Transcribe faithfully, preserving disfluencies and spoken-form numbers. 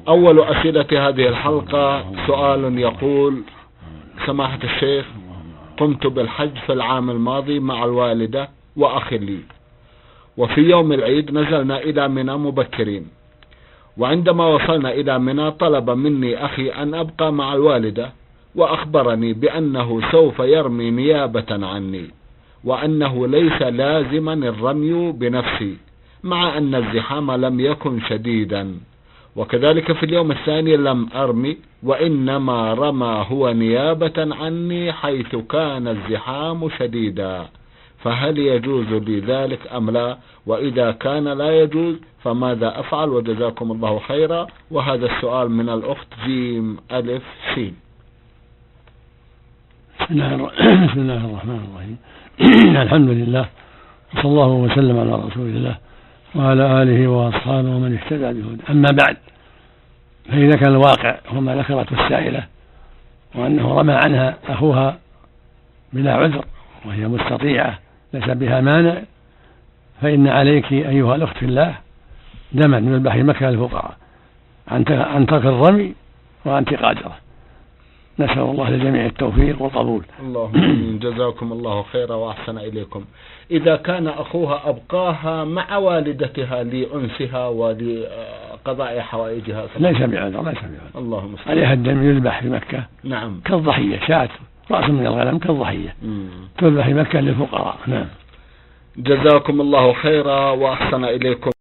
أول أسئلة هذه الحلقة سؤال يقول: سماحة الشيخ، قمت بالحج في العام الماضي مع الوالدة وأخ لي، وفي يوم العيد نزلنا إلى منى مبكرين، وعندما وصلنا إلى منى طلب مني أخي أن أبقى مع الوالدة، وأخبرني بأنه سوف يرمي نيابة عني، وأنه ليس لازما الرمي بنفسي، مع أن الزحام لم يكن شديدا. وكذلك في اليوم الثاني لم أرمي، وإنما رمى هو نيابة عني حيث كان الزحام شديدا، فهل يجوز لي ذلك أم لا؟ وإذا كان لا يجوز فماذا أفعل؟ وجزاكم الله خيرا. وهذا السؤال من الأخت جيم ألف سين. بسم الله الرحمن الرحيم. الحمد لله، صلى الله وسلم على رسول الله وعلى آله وأصحابه ومن اهتدى بهداه. أما بعد، فإذا كان الواقع هو ما ذكرته السائلة، وأنه رمى عنها أخوها بلا عذر وهي مستطيعة ليس بها مانع، فإن عليك أيها الأخت في الله دما يذبح مكة للفقراء عن ترك الرمي وأنت قادرة. نسأل الله للجميع التوفيق والقبول. اللهم جزاكم الله خيرا وأحسن إليكم. إذا كان أخوها أبقاها مع والدتها لأنسها ولقضاء حوائجها ليس بعذر، ليس بعذر. اللهم عليها الدم يذبح في مكة. نعم، كالضحية، شاة رأس من الغنم كالضحية تذبح في مكة للفقراء. نعم. جزاكم الله خيرا وأحسن إليكم.